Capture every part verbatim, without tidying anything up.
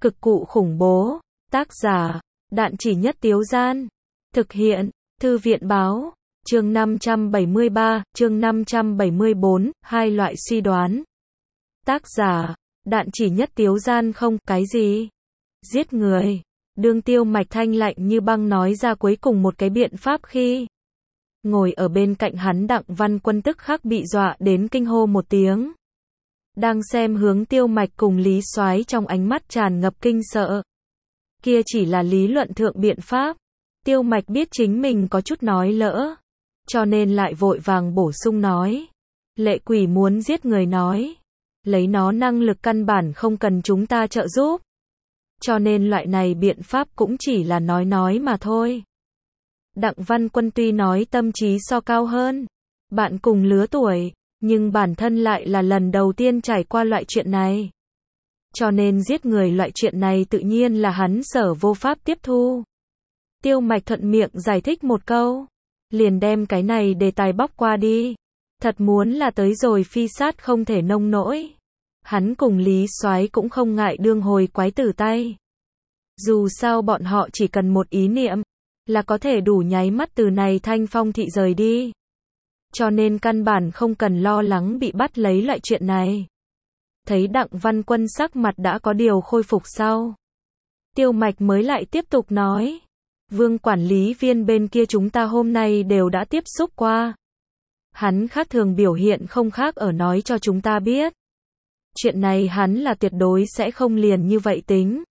Cực cụ khủng bố. Tác giả, Đạn Chỉ Nhất Tiếu Gian. Thực hiện, Thư viện Báo. Chương năm trăm bảy mươi ba, chương năm trăm bảy mươi bốn, hai loại suy đoán. Tác giả, Đạn Chỉ Nhất Tiếu Gian. Không, cái gì? Giết người. Đương Tiêu Mạch thanh lạnh như băng nói ra cuối cùng một cái biện pháp khi ngồi ở bên cạnh hắn Đặng Văn Quân tức khắc bị dọa đến kinh hô một tiếng. Đang xem hướng Tiêu Mạch cùng Lý Soái trong ánh mắt tràn ngập kinh sợ. Kia chỉ là lý luận thượng biện pháp. Tiêu Mạch biết chính mình có chút nói lỡ, cho nên lại vội vàng bổ sung nói. Lệ quỷ muốn giết người nói. Lấy nó năng lực căn bản không cần chúng ta trợ giúp. Cho nên loại này biện pháp cũng chỉ là nói nói mà thôi. Đặng Văn Quân tuy nói tâm trí so cao hơn bạn cùng lứa tuổi, nhưng bản thân lại là lần đầu tiên trải qua loại chuyện này. Cho nên giết người loại chuyện này tự nhiên là hắn sở vô pháp tiếp thu. Tiêu Mạch thuận miệng giải thích một câu, liền đem cái này đề tài bóc qua đi. Thật muốn là tới rồi phi sát không thể nông nỗi. Hắn cùng Lý Soái cũng không ngại đương hồi quái tử tay. Dù sao bọn họ chỉ cần một ý niệm, là có thể đủ nháy mắt từ này Thanh Phong thị rời đi. Cho nên căn bản không cần lo lắng bị bắt lấy loại chuyện này. Thấy Đặng Văn Quân sắc mặt đã có điều khôi phục sau. Tiêu Mạch mới lại tiếp tục nói. Vương quản lý viên bên kia chúng ta hôm nay đều đã tiếp xúc qua. Hắn khác thường biểu hiện không khác ở nói cho chúng ta biết. Chuyện này hắn là tuyệt đối sẽ không liền như vậy tính.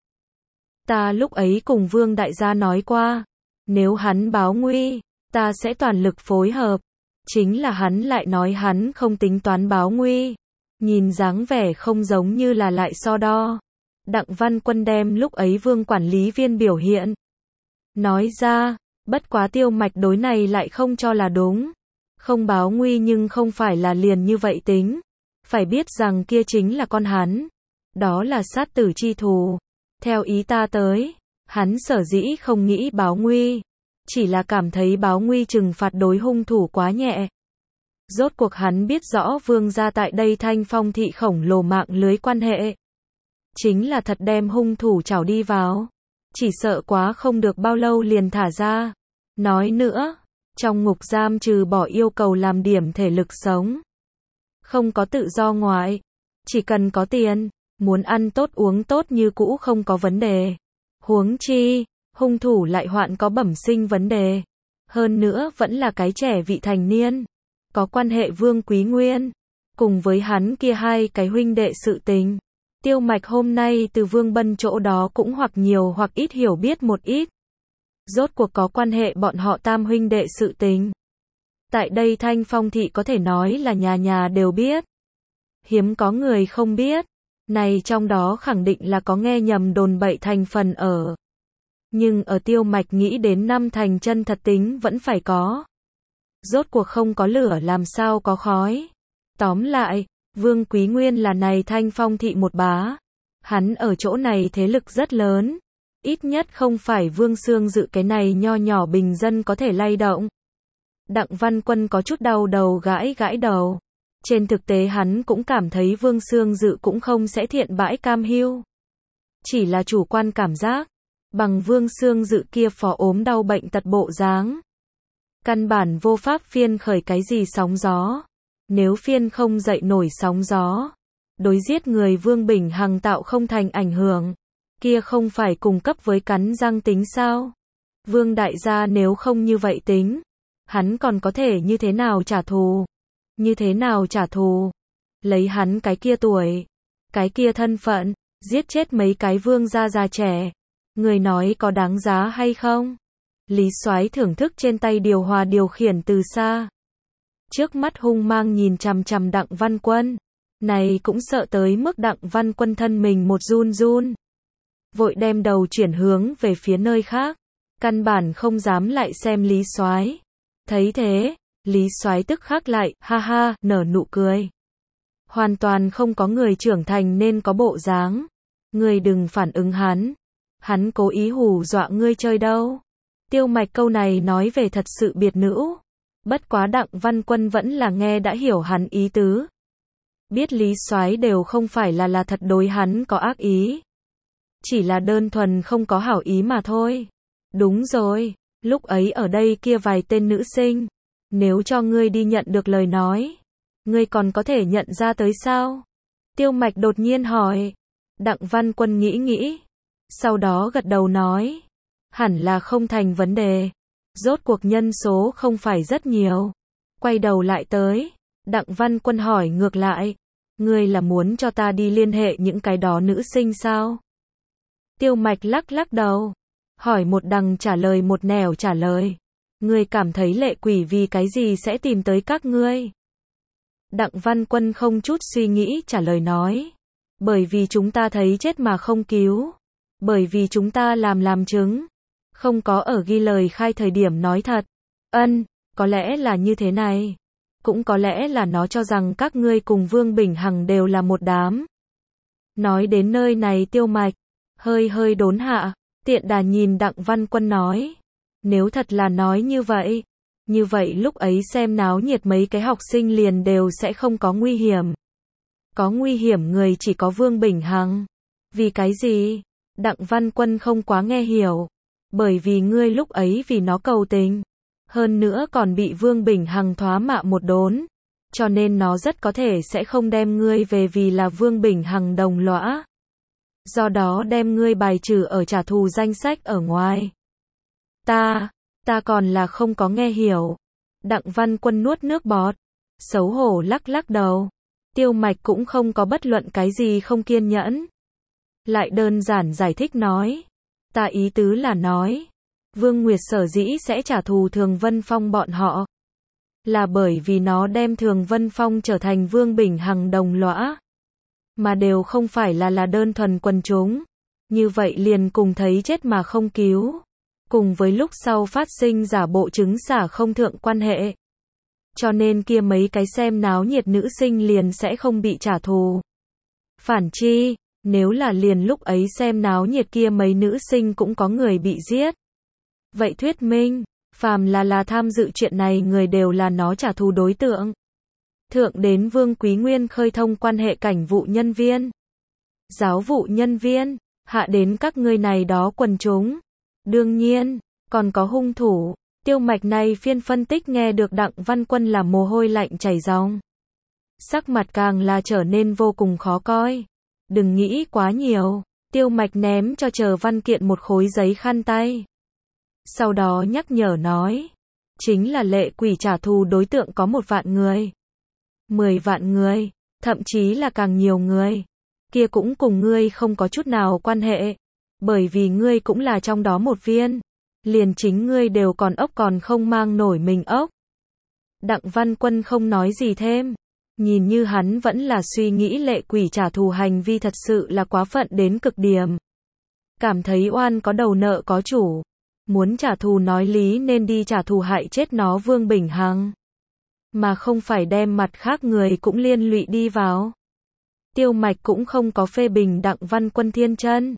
Ta lúc ấy cùng Vương đại gia nói qua. Nếu hắn báo nguy, ta sẽ toàn lực phối hợp. Chính là hắn lại nói hắn không tính toán báo nguy. Nhìn dáng vẻ không giống như là lại so đo. Đặng Văn Quân đem lúc ấy Vương quản lý viên biểu hiện nói ra, bất quá Tiêu Mạch đối này lại không cho là đúng. Không báo nguy nhưng không phải là liền như vậy tính. Phải biết rằng kia chính là con hắn. Đó là sát tử chi thù. Theo ý ta tới, hắn sở dĩ không nghĩ báo nguy. Chỉ là cảm thấy báo nguy trừng phạt đối hung thủ quá nhẹ. Rốt cuộc hắn biết rõ Vương gia tại đây Thanh Phong thị khổng lồ mạng lưới quan hệ. Chính là thật đem hung thủ trảo đi vào. Chỉ sợ quá không được bao lâu liền thả ra. Nói nữa, trong ngục giam trừ bỏ yêu cầu làm điểm thể lực sống. Không có tự do ngoại. Chỉ cần có tiền, muốn ăn tốt uống tốt như cũ không có vấn đề. Huống chi, hung thủ lại hoạn có bẩm sinh vấn đề. Hơn nữa vẫn là cái trẻ vị thành niên. Có quan hệ Vương Quý Nguyên. Cùng với hắn kia hai cái huynh đệ sự tình. Tiêu Mạch hôm nay từ Vương Bân chỗ đó cũng hoặc nhiều hoặc ít hiểu biết một ít. Rốt cuộc có quan hệ bọn họ tam huynh đệ sự tình. Tại đây Thanh Phong thị có thể nói là nhà nhà đều biết. Hiếm có người không biết. Này trong đó khẳng định là có nghe nhầm đồn bậy thành phần ở. Nhưng ở Tiêu Mạch nghĩ đến năm thành chân thật tính vẫn phải có. Rốt cuộc không có lửa làm sao có khói. Tóm lại, Vương Quý Nguyên là này Thanh Phong thị một bá. Hắn ở chỗ này thế lực rất lớn. Ít nhất không phải Vương Xương Dự cái này nho nhỏ bình dân có thể lay động. Đặng Văn Quân có chút đau đầu gãi gãi đầu. Trên thực tế hắn cũng cảm thấy Vương Xương Dự cũng không sẽ thiện bãi cam hiu. Chỉ là chủ quan cảm giác. Bằng Vương Xương Dự kia phò ốm đau bệnh tật bộ dáng. Căn bản vô pháp phiên khởi cái gì sóng gió. Nếu phiên không dậy nổi sóng gió. Đối giết người Vương Bình Hằng tạo không thành ảnh hưởng. Kia không phải cùng cấp với cắn răng tính sao? Vương đại gia nếu không như vậy tính. Hắn còn có thể như thế nào trả thù? Như thế nào trả thù? Lấy hắn cái kia tuổi. Cái kia thân phận. Giết chết mấy cái vương gia già trẻ. Người nói có đáng giá hay không? Lý Soái thưởng thức trên tay điều hòa điều khiển từ xa. Trước mắt hung mang nhìn chằm chằm Đặng Văn Quân. Này cũng sợ tới mức Đặng Văn Quân thân mình một run run. Vội đem đầu chuyển hướng về phía nơi khác. Căn bản không dám lại xem Lý Soái. Thấy thế, Lý Soái tức khắc lại, ha ha, nở nụ cười. Hoàn toàn không có người trưởng thành nên có bộ dáng. Ngươi đừng phản ứng hắn. Hắn cố ý hù dọa ngươi chơi đâu. Tiêu Mạch câu này nói về thật sự biệt nữ. Bất quá Đặng Văn Quân vẫn là nghe đã hiểu hắn ý tứ. Biết Lý Soái đều không phải là là thật đối hắn có ác ý. Chỉ là đơn thuần không có hảo ý mà thôi. Đúng rồi, lúc ấy ở đây kia vài tên nữ sinh, nếu cho ngươi đi nhận được lời nói, ngươi còn có thể nhận ra tới sao? Tiêu Mạch đột nhiên hỏi. Đặng Văn Quân nghĩ nghĩ, sau đó gật đầu nói, hẳn là không thành vấn đề. Rốt cuộc nhân số không phải rất nhiều. Quay đầu lại tới, Đặng Văn Quân hỏi ngược lại, ngươi là muốn cho ta đi liên hệ những cái đó nữ sinh sao? Tiêu Mạch lắc lắc đầu, hỏi một đằng trả lời một nẻo trả lời. Ngươi cảm thấy lệ quỷ vì cái gì sẽ tìm tới các ngươi? Đặng Văn Quân không chút suy nghĩ trả lời nói, bởi vì chúng ta thấy chết mà không cứu. Bởi vì chúng ta làm làm chứng, không có ở ghi lời khai thời điểm nói thật. Ân, có lẽ là như thế này. Cũng có lẽ là nó cho rằng các ngươi cùng Vương Bình Hằng đều là một đám. Nói đến nơi này Tiêu Mạch hơi hơi đốn hạ, tiện đà nhìn Đặng Văn Quân nói, nếu thật là nói như vậy, như vậy lúc ấy xem náo nhiệt mấy cái học sinh liền đều sẽ không có nguy hiểm. Có nguy hiểm người chỉ có Vương Bình Hằng. Vì cái gì? Đặng Văn Quân không quá nghe hiểu. Bởi vì ngươi lúc ấy vì nó cầu tình. Hơn nữa còn bị Vương Bình Hằng thoá mạ một đốn. Cho nên nó rất có thể sẽ không đem ngươi về vì là Vương Bình Hằng đồng lõa. Do đó đem ngươi bài trừ ở trả thù danh sách ở ngoài. Ta, ta còn là không có nghe hiểu. Đặng Văn Quân nuốt nước bọt. Xấu hổ lắc lắc đầu. Tiêu Mạch cũng không có bất luận cái gì không kiên nhẫn. Lại đơn giản giải thích nói. Ta ý tứ là nói. Vương Nguyệt sở dĩ sẽ trả thù Thường Vân Phong bọn họ. Là bởi vì nó đem Thường Vân Phong trở thành Vương Bình Hằng đồng lõa. Mà đều không phải là là đơn thuần quần chúng. Như vậy liền cùng thấy chết mà không cứu. Cùng với lúc sau phát sinh giả bộ chứng xả không thượng quan hệ. Cho nên kia mấy cái xem náo nhiệt nữ sinh liền sẽ không bị trả thù. Phản chi, nếu là liền lúc ấy xem náo nhiệt kia mấy nữ sinh cũng có người bị giết. Vậy thuyết minh, phàm là là tham dự chuyện này người đều là nó trả thù đối tượng. Thượng đến Vương Quý Nguyên khơi thông quan hệ cảnh vụ nhân viên, giáo vụ nhân viên, hạ đến các ngươi này đó quần chúng. Đương nhiên, còn có hung thủ. Tiêu Mạch này phiên phân tích nghe được Đặng Văn Quân là mồ hôi lạnh chảy ròng. Sắc mặt càng là trở nên vô cùng khó coi. Đừng nghĩ quá nhiều. Tiêu Mạch ném cho Chờ Văn Kiện một khối giấy khăn tay. Sau đó nhắc nhở nói. Chính là lệ quỷ trả thù đối tượng có một vạn người. Mười vạn người. Thậm chí là càng nhiều người. Kia cũng cùng ngươi không có chút nào quan hệ. Bởi vì ngươi cũng là trong đó một viên. Liền chính ngươi đều còn ốc còn không mang nổi mình ốc. Đặng Văn Quân không nói gì thêm. Nhìn như hắn vẫn là suy nghĩ lệ quỷ trả thù hành vi thật sự là quá phận đến cực điểm. Cảm thấy oan có đầu nợ có chủ. Muốn trả thù nói lý nên đi trả thù hại chết nó Vương Bình Hằng. Mà không phải đem mặt khác người cũng liên lụy đi vào. Tiêu Mạch cũng không có phê bình Đặng Văn Quân thiên chân.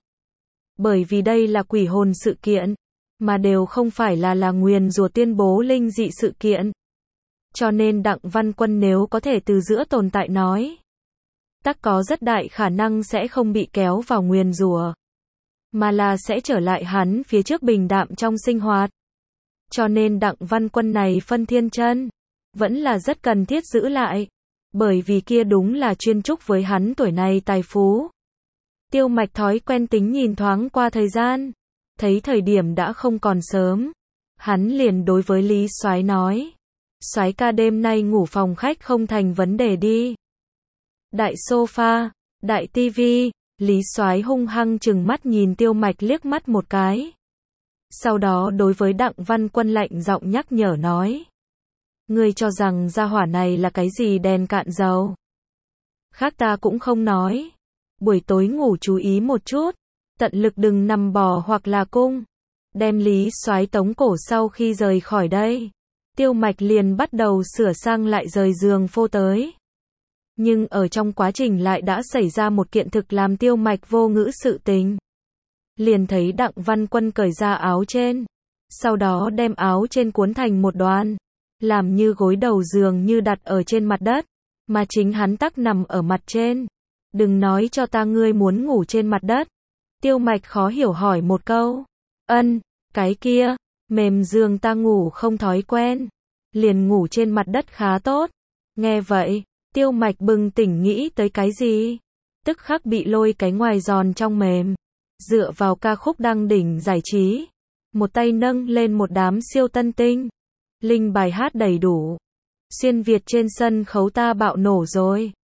Bởi vì đây là quỷ hồn sự kiện. Mà đều không phải là là nguyền rủa tuyên bố linh dị sự kiện. Cho nên Đặng Văn Quân nếu có thể từ giữa tồn tại nói. Tắc có rất đại khả năng sẽ không bị kéo vào nguyền rủa. Mà là sẽ trở lại hắn phía trước bình đạm trong sinh hoạt. Cho nên Đặng Văn Quân này phân thiên chân. Vẫn là rất cần thiết giữ lại. Bởi vì kia đúng là chuyên chúc với hắn tuổi này tài phú. Tiêu Mạch thói quen tính nhìn thoáng qua thời gian. Thấy thời điểm đã không còn sớm. Hắn liền đối với Lý Soái nói. Soái ca đêm nay ngủ phòng khách không thành vấn đề đi. Đại sofa, đại tivi, Lý Soái hung hăng chừng mắt nhìn Tiêu Mạch liếc mắt một cái. Sau đó đối với Đặng Văn Quân lạnh giọng nhắc nhở nói. Ngươi cho rằng gia hỏa này là cái gì đèn cạn dầu. Khác ta cũng không nói. Buổi tối ngủ chú ý một chút. Tận lực đừng nằm bò hoặc là cung. Đem Lý Soái tống cổ sau khi rời khỏi đây. Tiêu Mạch liền bắt đầu sửa sang lại rời giường phô tới. Nhưng ở trong quá trình lại đã xảy ra một kiện thực làm Tiêu Mạch vô ngữ sự tình. Liền thấy Đặng Văn Quân cởi ra áo trên. Sau đó đem áo trên cuốn thành một đoàn. Làm như gối đầu giường như đặt ở trên mặt đất. Mà chính hắn tắc nằm ở mặt trên. Đừng nói cho ta ngươi muốn ngủ trên mặt đất. Tiêu Mạch khó hiểu hỏi một câu. Ân, cái kia, mềm giường ta ngủ không thói quen. Liền ngủ trên mặt đất khá tốt. Nghe vậy, Tiêu Mạch bừng tỉnh nghĩ tới cái gì? Tức khắc bị lôi cái ngoài giòn trong mềm. Dựa vào ca khúc đăng đỉnh giải trí. Một tay nâng lên một đám siêu tân tinh. Linh bài hát đầy đủ. Xuyên Việt trên sân khấu ta bạo nổ rồi.